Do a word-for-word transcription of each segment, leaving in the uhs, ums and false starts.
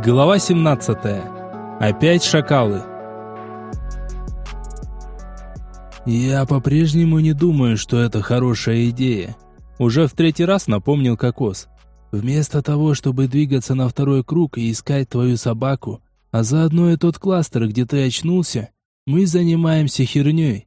Глава семнадцатая. Опять шакалы. Я по-прежнему не думаю, что это хорошая идея. Уже в третий раз напомнил Кокос. Вместо того, чтобы двигаться на второй круг и искать твою собаку, а заодно и тот кластер, где ты очнулся, мы занимаемся херней.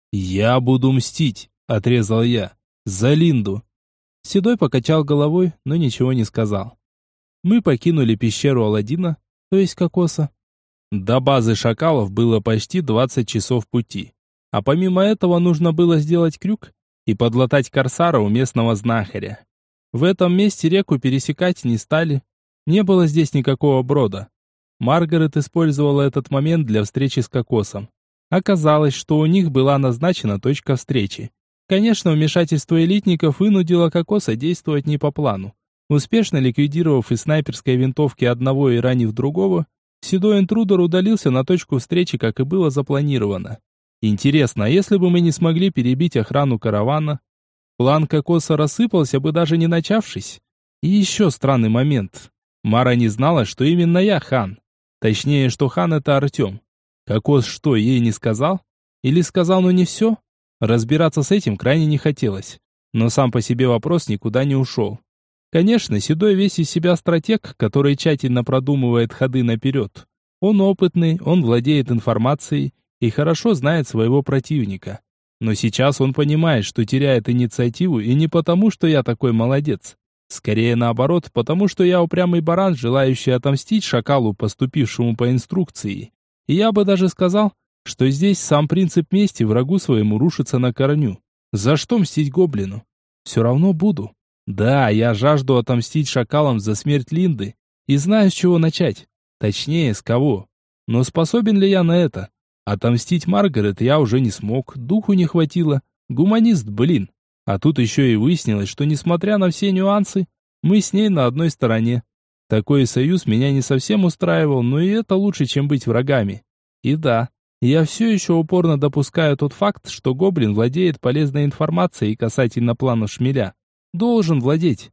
Я буду мстить, отрезал я. За Линду. Седой покачал головой, но ничего не сказал. Мы покинули пещеру Аладдина, то есть Кокоса. До базы шакалов было почти двадцать часов пути. А помимо этого нужно было сделать крюк и подлатать корсара у местного знахаря. В этом месте реку пересекать не стали. Не было здесь никакого брода. Маргарет использовала этот момент для встречи с Кокосом. Оказалось, что у них была назначена точка встречи. Конечно, вмешательство элитников вынудило Кокоса действовать не по плану. Успешно ликвидировав из снайперской винтовки одного и ранив другого, седой интрудер удалился на точку встречи, как и было запланировано. Интересно, а если бы мы не смогли перебить охрану каравана? План Кокоса рассыпался бы, даже не начавшись. И еще странный момент. Мара не знала, что именно я хан. Точнее, что хан это Артем. Кокос что, ей не сказал? Или сказал, но не все? Разбираться с этим крайне не хотелось. Но сам по себе вопрос никуда не ушел. Конечно, Седой весь из себя стратег, который тщательно продумывает ходы наперед. Он опытный, он владеет информацией и хорошо знает своего противника. Но сейчас он понимает, что теряет инициативу, и не потому, что я такой молодец. Скорее наоборот, потому что я упрямый баран, желающий отомстить шакалу, поступившему по инструкции. И я бы даже сказал, что здесь сам принцип мести врагу своему рушится на корню. За что мстить гоблину? Все равно буду. Да, я жажду отомстить шакалам за смерть Линды и знаю, с чего начать. Точнее, с кого. Но способен ли я на это? Отомстить Маргарет я уже не смог, духу не хватило. Гуманист, блин. А тут еще и выяснилось, что несмотря на все нюансы, мы с ней на одной стороне. Такой союз меня не совсем устраивал, но и это лучше, чем быть врагами. И да, я все еще упорно допускаю тот факт, что гоблин владеет полезной информацией касательно планов шмеля. Должен владеть.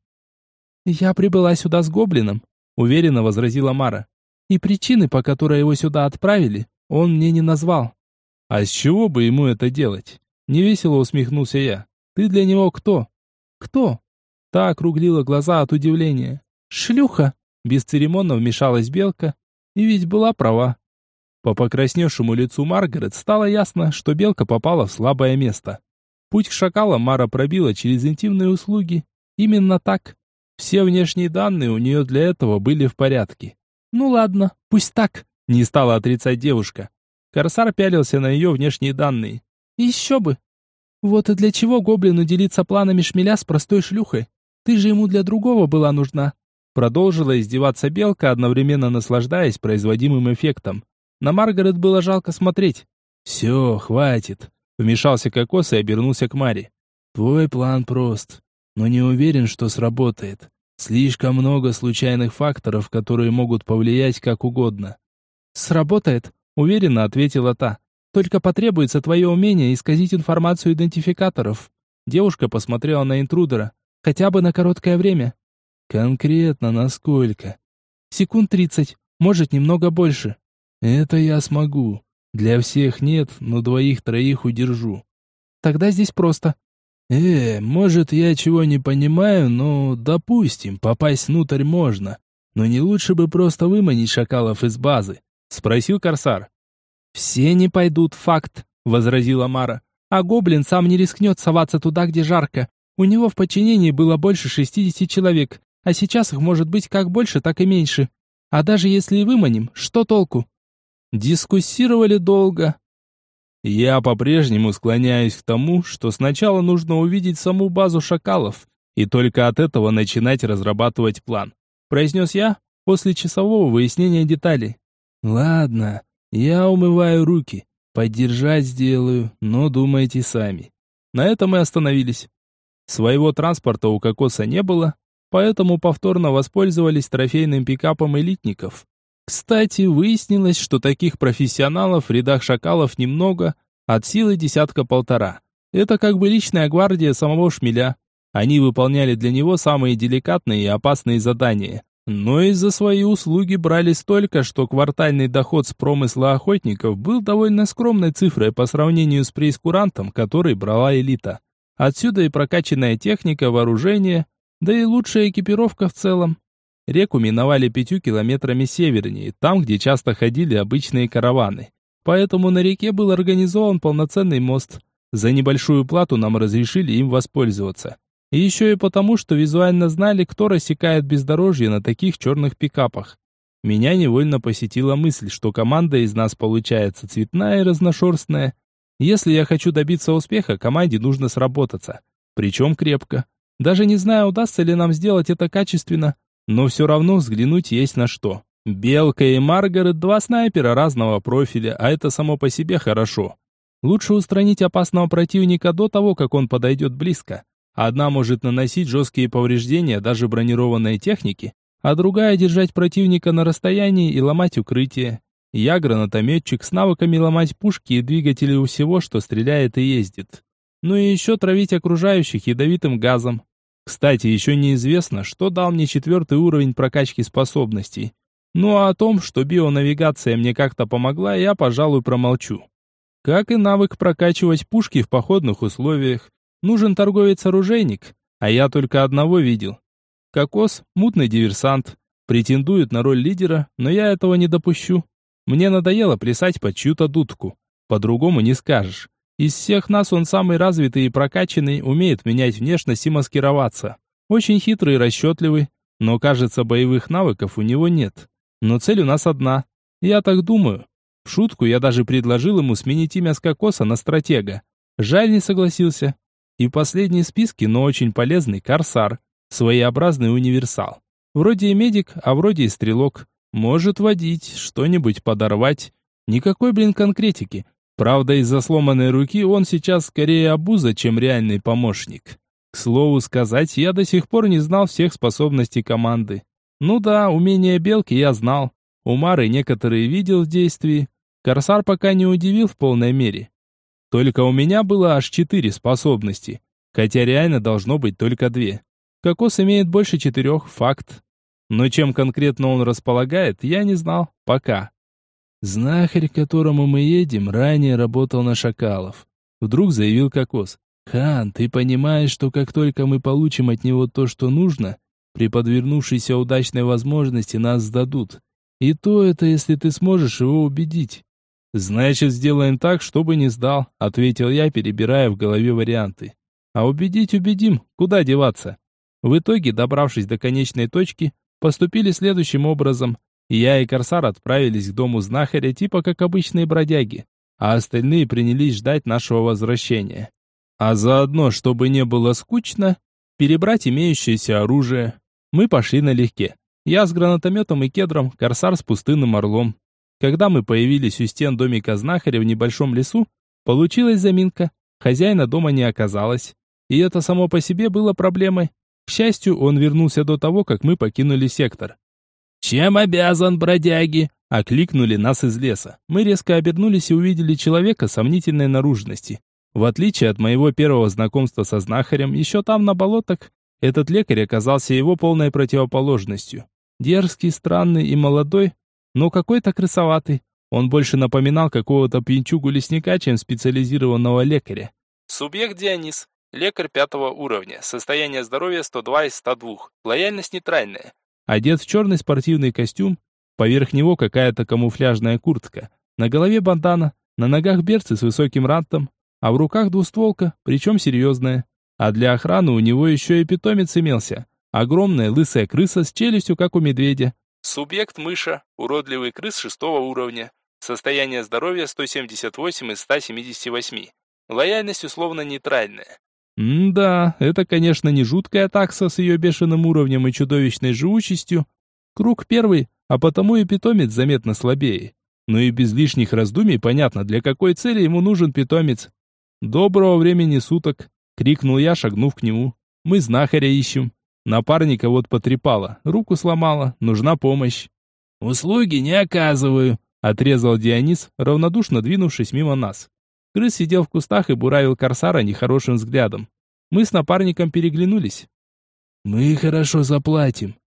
Я прибыла сюда с гоблином, уверенно возразила Мара. И причины, по которой его сюда отправили, он мне не назвал. А с чего бы ему это делать? Невесело усмехнулся я. Ты для него кто? Кто? Та округлила глаза от удивления. Шлюха! Бесцеремонно вмешалась Белка, и ведь была права. По покрасневшему лицу Маргарет стало ясно, что Белка попала в слабое место. Путь к шакалам Мара пробила через интимные услуги. Именно так. Все внешние данные у нее для этого были в порядке. Ну ладно, пусть так, не стала отрицать девушка. Корсар пялился на ее внешние данные. Еще бы. Вот и для чего гоблину делиться планами шмеля с простой шлюхой? Ты же ему для другого была нужна. Продолжила издеваться Белка, одновременно наслаждаясь производимым эффектом. На Маргарет было жалко смотреть. Все, хватит. Вмешался Кокос и обернулся к Маре. Твой план прост, но не уверен, что сработает. Слишком много случайных факторов, которые могут повлиять как угодно. Сработает, уверенно ответила та. Только потребуется твое умение исказить информацию идентификаторов. Девушка посмотрела на интрудера. Хотя бы на короткое время. Конкретно на сколько? Секунд тридцать, может немного больше. Это я смогу. Для всех нет, но двоих-троих удержу. Тогда здесь просто. Э, может, я чего не понимаю, но, допустим, попасть внутрь можно. Но не лучше бы просто выманить шакалов из базы? Спросил Корсар. Все не пойдут, факт, возразила Мара. А гоблин сам не рискнет соваться туда, где жарко. У него в подчинении было больше шестидесяти человек, а сейчас их может быть как больше, так и меньше. А даже если и выманим, что толку? Дискуссировали долго. Я по-прежнему склоняюсь к тому, что сначала нужно увидеть саму базу шакалов, и только от этого начинать разрабатывать план, произнес я после часового выяснения деталей. Ладно, я умываю руки, поддержать сделаю, но думайте сами. На этом мы остановились. Своего транспорта у Кокоса не было, поэтому повторно воспользовались трофейным пикапом элитников. Кстати, выяснилось, что таких профессионалов в рядах шакалов немного, от силы десятка-полтора. Это как бы личная гвардия самого шмеля. Они выполняли для него самые деликатные и опасные задания, Но и за свои услуги брали столько, что квартальный доход с промысла охотников был довольно скромной цифрой по сравнению с прейскурантом, который брала элита. Отсюда и прокачанная техника, вооружение, да и лучшая экипировка в целом. Реку миновали пятью километрами севернее, там, где часто ходили обычные караваны. Поэтому на реке был организован полноценный мост. За небольшую плату нам разрешили им воспользоваться. И еще и потому, что визуально знали, кто рассекает бездорожье на таких черных пикапах. Меня невольно посетила мысль, что команда из нас получается цветная и разношерстная. Если я хочу добиться успеха, команде нужно сработаться. Причем крепко. Даже не знаю, удастся ли нам сделать это качественно, но все равно взглянуть есть на что. Белка и Маргарет – два снайпера разного профиля, а это само по себе хорошо. Лучше устранить опасного противника до того, как он подойдет близко. Одна может наносить жесткие повреждения даже бронированной технике, а другая держать противника на расстоянии и ломать укрытие. Я гранатометчик с навыками ломать пушки и двигатели у всего, что стреляет и ездит. Ну и еще травить окружающих ядовитым газом. Кстати, еще неизвестно, что дал мне четвертый уровень прокачки способностей. Ну а о том, что бионавигация мне как-то помогла, я, пожалуй, промолчу. Как и навык прокачивать пушки в походных условиях. Нужен торговец-оружейник, а я только одного видел. Кокос, мутный диверсант, претендует на роль лидера, но я этого не допущу. Мне надоело плясать под чью-то дудку. По-другому не скажешь. Из всех нас он самый развитый и прокачанный, умеет менять внешность и маскироваться. Очень хитрый и расчетливый, но, кажется, боевых навыков у него нет. Но цель у нас одна. Я так думаю. В шутку я даже предложил ему сменить имя с Кокоса на Стратега. Жаль, не согласился. И последний в списке, но очень полезный, Корсар. Своеобразный универсал. Вроде и медик, а вроде и стрелок. Может водить, что-нибудь подорвать. Никакой, блин, конкретики. Правда, из-за сломанной руки он сейчас скорее обуза, чем реальный помощник. К слову сказать, я до сих пор не знал всех способностей команды. Ну да, умения Белки я знал. У Мары некоторые видел в действии. Корсар пока не удивил в полной мере. Только у меня было аж четыре способности, хотя реально должно быть только две. Кокос имеет больше четырех, факт. Но чем конкретно он располагает, я не знал, пока. Знахарь, к которому мы едем, ранее работал на шакалов. Вдруг заявил Кокос. Хан, ты понимаешь, что как только мы получим от него то, что нужно, при подвернувшейся удачной возможности нас сдадут. И то это, если ты сможешь его убедить. «Значит, сделаем так, чтобы не сдал», — ответил я, перебирая в голове варианты. «А убедить убедим, куда деваться?» В итоге, добравшись до конечной точки, поступили следующим образом. Я и Корсар отправились к дому знахаря, типа как обычные бродяги, а остальные принялись ждать нашего возвращения. А заодно, чтобы не было скучно, перебрать имеющееся оружие. Мы пошли налегке. Я с гранатометом и кедром, Корсар с пустынным орлом. Когда мы появились у стен домика знахаря в небольшом лесу, получилась заминка. Хозяина дома не оказалось. И это само по себе было проблемой. К счастью, он вернулся до того, как мы покинули сектор. «Чем обязан, бродяги?» — окликнули нас из леса. Мы резко обернулись и увидели человека сомнительной наружности. В отличие от моего первого знакомства со знахарем, еще там на болотах, этот лекарь оказался его полной противоположностью. Дерзкий, странный и молодой, но какой-то крысоватый. Он больше напоминал какого-то пьянчугу-лесника, чем специализированного лекаря. Субъект Дионис. Лекарь пятого уровня. Состояние здоровья сто два из ста двух. Лояльность нейтральная. Одет в черный спортивный костюм. Поверх него какая-то камуфляжная куртка. На голове бандана. На ногах берцы с высоким рантом. А в руках двустволка, причем серьезная. А для охраны у него еще и питомец имелся. Огромная лысая крыса с челюстью, как у медведя. Субъект мыша, уродливый крыс шестого уровня. Состояние здоровья сто семьдесят восемь из ста семидесяти восьми. Лояльность условно нейтральная. М-да, это, конечно, не жуткая такса с ее бешеным уровнем и чудовищной живучестью. Круг первый, а потому и питомец заметно слабее. Но и без лишних раздумий понятно, для какой цели ему нужен питомец. «Доброго времени суток!» — крикнул я, шагнув к нему. «Мы знахаря ищем. Напарника вот потрепало, руку сломала, нужна помощь». «Услуги не оказываю», — отрезал Дионис, равнодушно двинувшись мимо нас. Крыс сидел в кустах и буравил Корсара нехорошим взглядом. Мы с напарником переглянулись. «Мы хорошо заплатим»,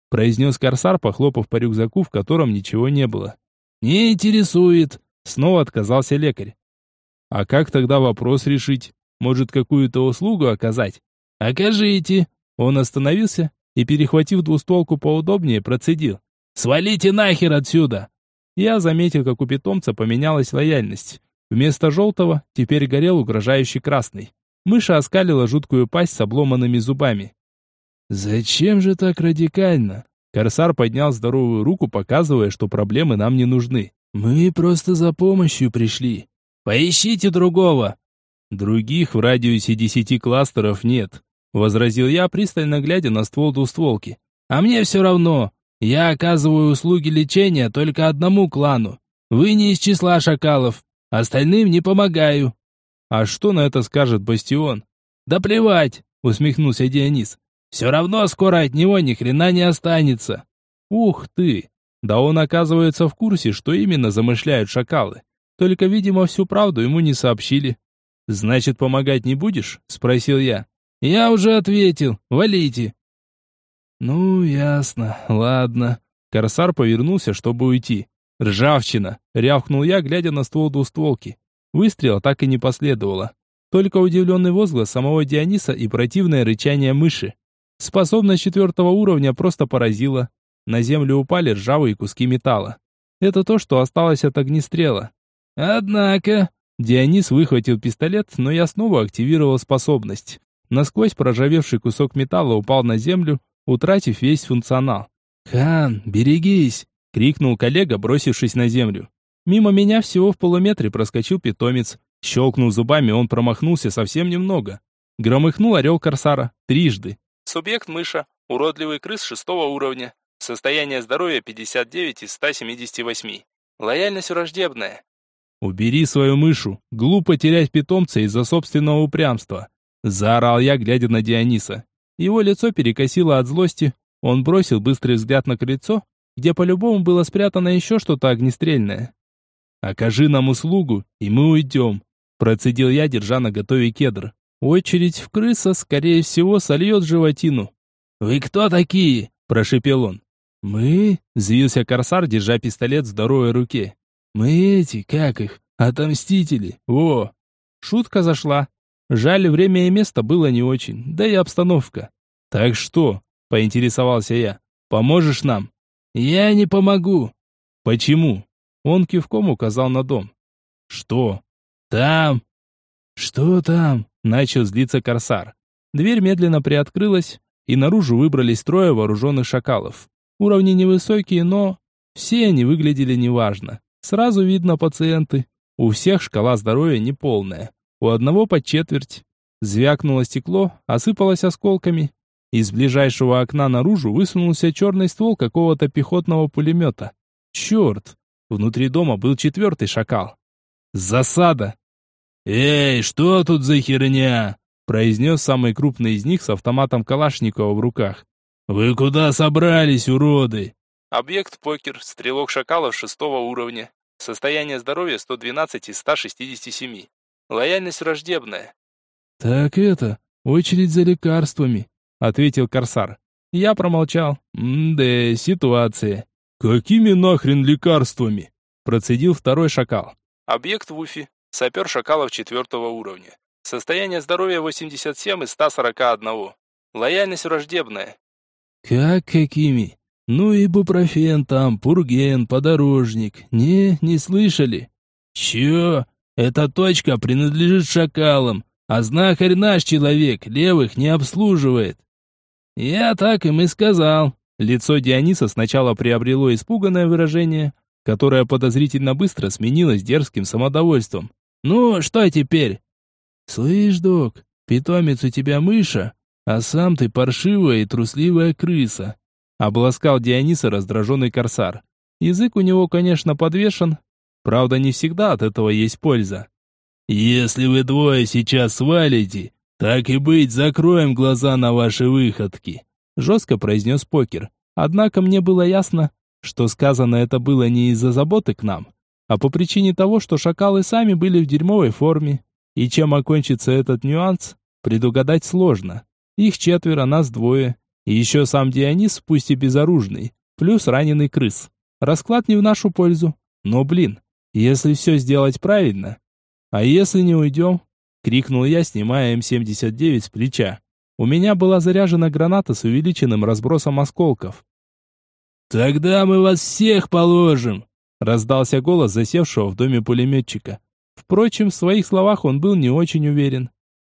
произнес корсар, похлопав по рюкзаку, в котором ничего не было. «Не интересует», — снова отказался лекарь. «А как тогда вопрос решить? Может, какую-то услугу оказать?» «Окажите!» Он остановился и, перехватив двустволку поудобнее, процедил. «Свалите нахер отсюда!» Я заметил, как у питомца поменялась лояльность. Вместо желтого теперь горел угрожающий красный. Мыша оскалила жуткую пасть с обломанными зубами. «Зачем же так радикально?» Корсар поднял здоровую руку, показывая, что проблемы нам не нужны. «Мы просто за помощью пришли. Поищите другого!» «Других в радиусе десяти кластеров нет», — возразил я, пристально глядя на ствол двустволки. «А мне все равно. Я оказываю услуги лечения только одному клану. Вы не из числа шакалов. Остальным не помогаю». «А что на это скажет Бастион?» «Да плевать», — усмехнулся Дионис. «Все равно скоро от него ни хрена не останется». «Ух ты! Да он, оказывается, в курсе, что именно замышляют шакалы. Только, видимо, всю правду ему не сообщили». «Значит, помогать не будешь?» — спросил я. «Я уже ответил. Валите». «Ну, ясно. Ладно». Корсар повернулся, чтобы уйти. «Ржавчина!» — рявкнул я, глядя на ствол двустволки. Выстрела так и не последовало. Только удивленный возглас самого Диониса и противное рычание мыши. Способность четвертого уровня просто поразила. На землю упали ржавые куски металла. Это то, что осталось от огнестрела. «Однако...» Дионис выхватил пистолет, но я снова активировал способность. Насквозь проржавевший кусок металла упал на землю, утратив весь функционал. «Хан, берегись!» — крикнул коллега, бросившись на землю. Мимо меня всего в полуметре проскочил питомец. Щелкнув зубами, он промахнулся совсем немного. Громыхнул орел корсара. Трижды. Субъект мыша. Уродливый крыс шестого уровня. Состояние здоровья пятьдесят девять из ста семидесяти восьми. Лояльность враждебная. «Убери свою мышу. Глупо терять питомца из-за собственного упрямства», — заорал я, глядя на Диониса. Его лицо перекосило от злости. Он бросил быстрый взгляд на крыльцо, где по-любому было спрятано еще что-то огнестрельное. «Окажи нам услугу, и мы уйдем», — процедил я, держа наготове кедр. Очередь в крыса, скорее всего, сольет животину. «Вы кто такие?» – прошепел он. «Мы?» – взвился корсар, держа пистолет в здоровой руке. «Мы эти, как их, отомстители, во!» Шутка зашла. Жаль, время и место было не очень, да и обстановка. «Так что?» – поинтересовался я. «Поможешь нам?» «Я не помогу». «Почему?» Он кивком указал на дом. «Что?» «Там». «Что там?» – начал злиться корсар. Дверь медленно приоткрылась, и наружу выбрались трое вооруженных шакалов. Уровни невысокие, но все они выглядели неважно. Сразу видно пациенты. У всех шкала здоровья неполная. У одного под четверть. Звякнуло стекло, осыпалось осколками. Из ближайшего окна наружу высунулся черный ствол какого-то пехотного пулемета. Черт! Внутри дома был четвертый шакал. Засада! «Эй, что тут за херня?» произнес самый крупный из них с автоматом Калашникова в руках. «Вы куда собрались, уроды?» Объект покер, стрелок шакалов шестого уровня. Состояние здоровья сто двенадцать из ста шестидесяти семи. Лояльность враждебная. «Так это, очередь за лекарствами», — ответил корсар. Я промолчал. М-да, ситуация. «Какими нахрен лекарствами?» — процедил второй шакал. Объект Вуфи, сапер шакалов четвертого уровня. Состояние здоровья восемьдесят семь из ста сорока одного. Лояльность враждебная. «Как какими? Ну и бупрофен там, пурген, подорожник. Не, не слышали?» «Чё? Эта точка принадлежит шакалам, а знахарь наш человек, левых не обслуживает». «Я так им и сказал». Лицо Диониса сначала приобрело испуганное выражение, которое подозрительно быстро сменилось дерзким самодовольством. «Ну, что теперь?» «Слышь, док, питомец у тебя мыша, а сам ты паршивая и трусливая крыса», обласкал Диониса раздраженный корсар. Язык у него, конечно, подвешен, правда, не всегда от этого есть польза. «Если вы двое сейчас свалите, так и быть, закроем глаза на ваши выходки», жестко произнес покер. Однако мне было ясно, что сказано это было не из-за заботы к нам, а по причине того, что шакалы сами были в дерьмовой форме. И чем окончится этот нюанс, предугадать сложно. Их четверо, нас двое. И еще сам Дионис, пусть и безоружный, плюс раненый крыс. Расклад не в нашу пользу. Но, блин, если все сделать правильно... А если не уйдем? Крикнул я, снимая эм семьдесят девять с плеча. У меня была заряжена граната с увеличенным разбросом осколков. «Тогда мы вас всех положим!» Раздался голос засевшего в доме пулеметчика. Впрочем, в своих словах он был не очень уверен.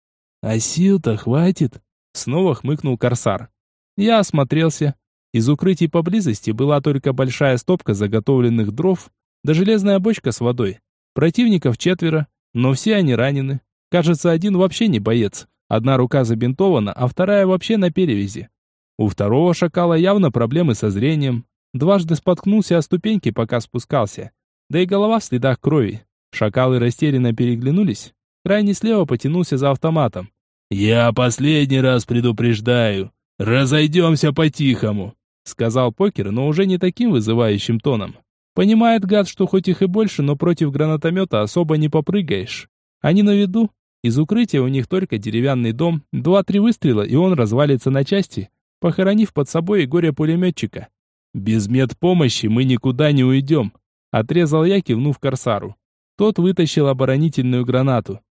«А сил-то хватит?» Снова хмыкнул Корсар. Я осмотрелся. Из укрытий поблизости была только большая стопка заготовленных дров, да железная бочка с водой. Противников четверо, но все они ранены. Кажется, один вообще не боец. Одна рука забинтована, а вторая вообще на перевязи. У второго шакала явно проблемы со зрением. Дважды споткнулся о ступеньки, пока спускался. Да и голова в следах крови. Шакалы растерянно переглянулись. Крайний слева потянулся за автоматом. «Я последний раз предупреждаю. Разойдемся по-тихому», сказал Покер, но уже не таким вызывающим тоном. Понимает гад, что хоть их и больше, но против гранатомета особо не попрыгаешь. Они на виду. Из укрытия у них только деревянный дом, два-три выстрела, и он развалится на части, похоронив под собой и горе-пулеметчика. «Без медпомощи мы никуда не уйдем», отрезал я, кивнув Корсару. Тот вытащил оборонительную гранату.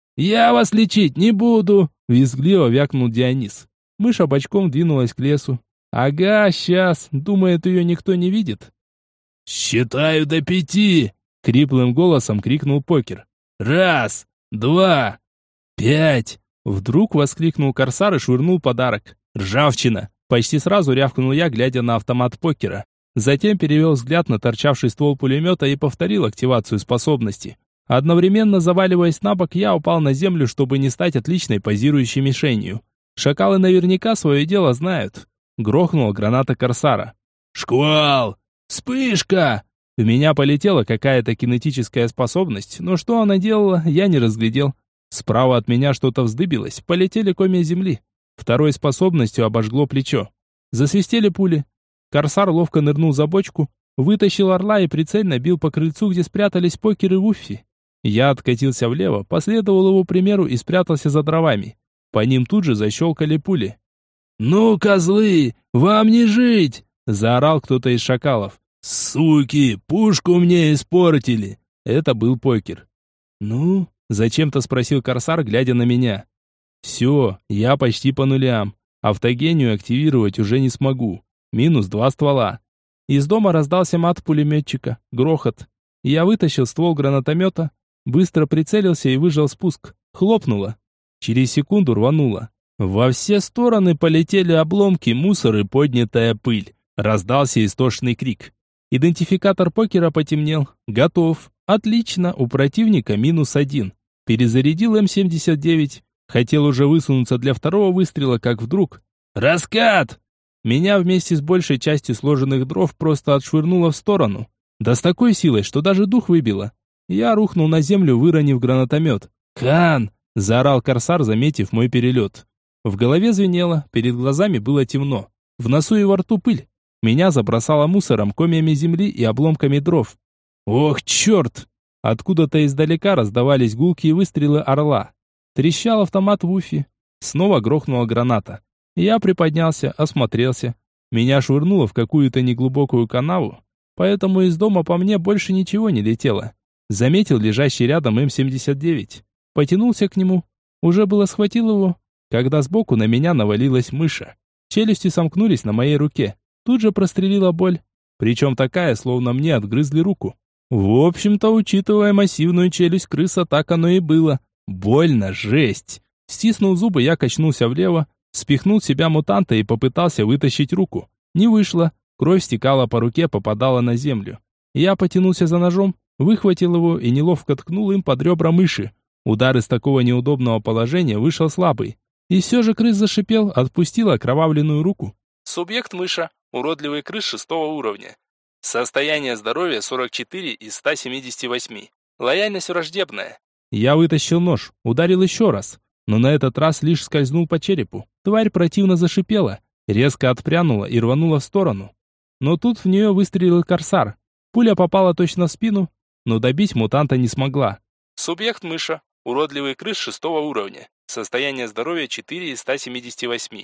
«Я вас лечить не буду!» визгливо вякнул Дионис. Мыша бочком двинулась к лесу. «Ага, сейчас, думает, ее никто не видит». «Считаю до пяти!» хриплым голосом крикнул Покер. «Раз! Два! Пять!» Вдруг воскликнул Корсар и швырнул подарок. «Ржавчина!» Почти сразу рявкнул я, глядя на автомат Покера. Затем перевел взгляд на торчавший ствол пулемета и повторил активацию способности. Одновременно заваливаясь на бок, я упал на землю, чтобы не стать отличной позирующей мишенью. Шакалы наверняка свое дело знают. Грохнула граната Корсара. «Шквал! Вспышка!» В меня полетела какая-то кинетическая способность, но что она делала, я не разглядел. Справа от меня что-то вздыбилось, полетели комья земли. Второй способностью обожгло плечо. Засвистели пули. Корсар ловко нырнул за бочку, вытащил орла и прицельно бил по крыльцу, где спрятались Покер и Вуффи. Я откатился влево, последовал его примеру и спрятался за дровами. По ним тут же защелкали пули. «Ну, козлы, вам не жить!» – заорал кто-то из шакалов. «Суки, пушку мне испортили!» Это был Покер. «Ну?» – зачем-то спросил Корсар, глядя на меня. «Все, я почти по нулям. Автогению активировать уже не смогу. Минус два ствола». Из дома раздался мат пулеметчика, грохот. Я вытащил ствол гранатомета, быстро прицелился и выжал спуск. Хлопнуло. Через секунду рвануло. Во все стороны полетели обломки, мусор и поднятая пыль. Раздался истошный крик. Идентификатор Покера потемнел. Готов. Отлично, у противника минус один. Перезарядил эм семьдесят девять. Хотел уже высунуться для второго выстрела, как вдруг... «Раскат!» Меня вместе с большей частью сложенных дров просто отшвырнуло в сторону. Да с такой силой, что даже дух выбило. Я рухнул на землю, выронив гранатомет. «Хан!» – заорал Корсар, заметив мой перелет. В голове звенело, перед глазами было темно. В носу и во рту пыль. Меня забросало мусором, комьями земли и обломками дров. «Ох, черт!» Откуда-то издалека раздавались гулкие выстрелы орла. Трещал автомат Вуффи. Снова грохнула граната. Я приподнялся, осмотрелся. Меня швырнуло в какую-то неглубокую канаву, поэтому из дома по мне больше ничего не летело. Заметил лежащий рядом эм семьдесят девять. Потянулся к нему. Уже было схватил его, когда сбоку на меня навалилась мыша. Челюсти сомкнулись на моей руке. Тут же прострелила боль. Причем такая, словно мне отгрызли руку. В общем-то, учитывая массивную челюсть крыса, так оно и было. Больно, жесть. Стиснув зубы, я качнулся влево, спихнул с себя мутанта и попытался вытащить руку. Не вышло. Кровь стекала по руке, попадала на землю. Я потянулся за ножом, выхватил его и неловко ткнул им под ребра мыши. Удар из такого неудобного положения вышел слабый. И все же крыс зашипел, отпустил окровавленную руку. Субъект мыша. Уродливый крыс шестого уровня. Состояние здоровья сорок четыре из ста семидесяти восьми. Лояльность враждебная. Я вытащил нож, ударил еще раз, но на этот раз лишь скользнул по черепу. Тварь противно зашипела, резко отпрянула и рванула в сторону. Но тут в нее выстрелил Корсар. Пуля попала точно в спину, но добить мутанта не смогла. Субъект мыша. Уродливый крыс шестого уровня. Состояние здоровья четыре из ста семидесяти восьми.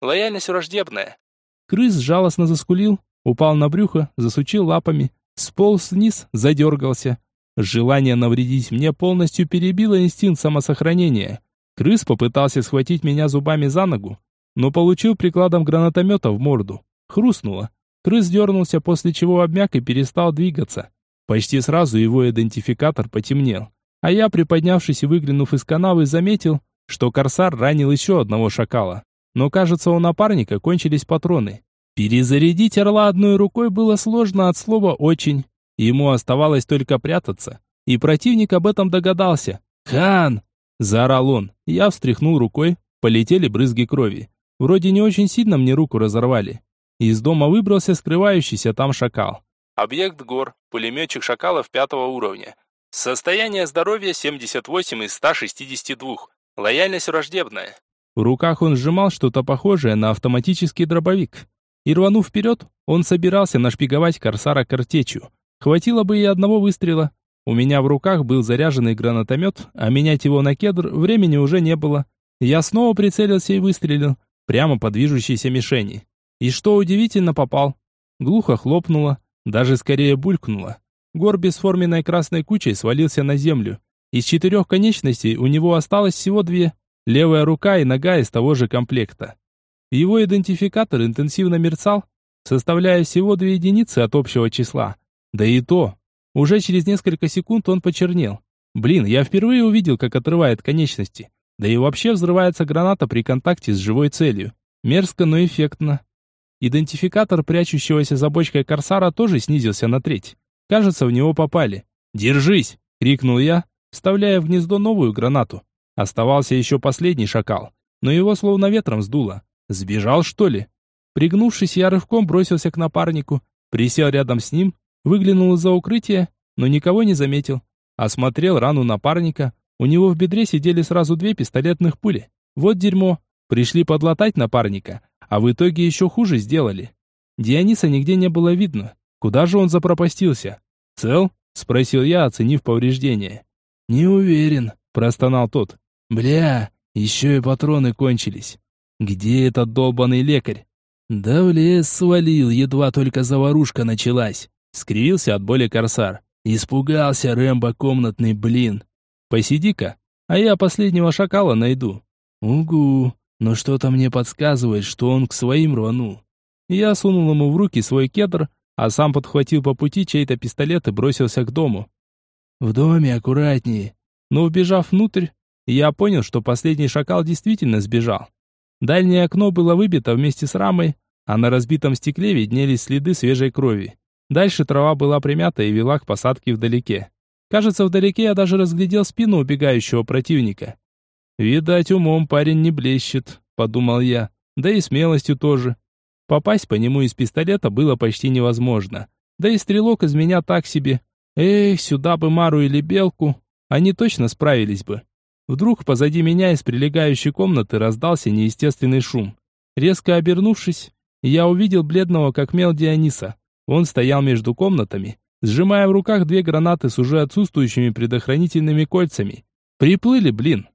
Лояльность враждебная. Крыс жалостно заскулил, упал на брюхо, засучил лапами, сполз вниз, задергался. Желание навредить мне полностью перебило инстинкт самосохранения. Крыс попытался схватить меня зубами за ногу, но получил прикладом гранатомета в морду. Хрустнуло. Крыс дернулся, после чего обмяк и перестал двигаться. Почти сразу его идентификатор потемнел. А я, приподнявшись и выглянув из канавы, заметил, что корсар ранил еще одного шакала. Но, кажется, у напарника кончились патроны. Перезарядить орла одной рукой было сложно от слова «очень». Ему оставалось только прятаться. И противник об этом догадался. «Хан!» – заорал он. Я встряхнул рукой, полетели брызги крови. Вроде не очень сильно мне руку разорвали. Из дома выбрался скрывающийся там шакал. Объект ГОР, пулеметчик шакалов пятого уровня. Состояние здоровья семьдесят восемь из ста шестидесяти двух. Лояльность враждебная. В руках он сжимал что-то похожее на автоматический дробовик. И рванув вперед, он собирался нашпиговать корсара картечью. Хватило бы и одного выстрела. У меня в руках был заряженный гранатомет, а менять его на кедр времени уже не было. Я снова прицелился и выстрелил, прямо по движущейся мишени. И что удивительно, попал. Глухо хлопнуло, даже скорее булькнуло. Гор бесформенной красной кучей свалился на землю. Из четырех конечностей у него осталось всего две. Левая рука и нога из того же комплекта. Его идентификатор интенсивно мерцал, составляя всего две единицы от общего числа. Да и то. Уже через несколько секунд он почернел. Блин, я впервые увидел, как отрывает конечности. Да и вообще взрывается граната при контакте с живой целью. Мерзко, но эффектно. Идентификатор прячущегося за бочкой корсара тоже снизился на треть. Кажется, в него попали. «Держись!» — крикнул я, вставляя в гнездо новую гранату. Оставался еще последний шакал, но его словно ветром сдуло. Сбежал, что ли? Пригнувшись, я рывком бросился к напарнику, присел рядом с ним, выглянул из-за укрытия, но никого не заметил. Осмотрел рану напарника. У него в бедре сидели сразу две пистолетных пули. Вот дерьмо. Пришли подлатать напарника, а в итоге еще хуже сделали. Диониса нигде не было видно. Куда же он запропастился? «Цел?» — спросил я, оценив повреждения. «Не уверен», — простонал тот. «Бля, еще и патроны кончились. Где этот долбаный лекарь?» «Да в лес свалил, едва только заварушка началась», — скривился от боли корсар. «Испугался Рэмбо комнатный, блин. Посиди-ка, а я последнего шакала найду». «Угу, но что-то мне подсказывает, что он к своим рванул». Я сунул ему в руки свой кедр, а сам подхватил по пути чей-то пистолет и бросился к дому. «В доме аккуратнее». Но убежав внутрь, я понял, что последний шакал действительно сбежал. Дальнее окно было выбито вместе с рамой, а на разбитом стекле виднелись следы свежей крови. Дальше трава была примята и вела к посадке вдалеке. Кажется, вдалеке я даже разглядел спину убегающего противника. «Видать, умом парень не блещет», — подумал я, да и смелостью тоже. Попасть по нему из пистолета было почти невозможно. Да и стрелок из меня так себе. Эх, сюда бы Мару или Белку, они точно справились бы. Вдруг позади меня из прилегающей комнаты раздался неестественный шум. Резко обернувшись, я увидел бледного как мел Диониса. Он стоял между комнатами, сжимая в руках две гранаты с уже отсутствующими предохранительными кольцами. Приплыли, блин.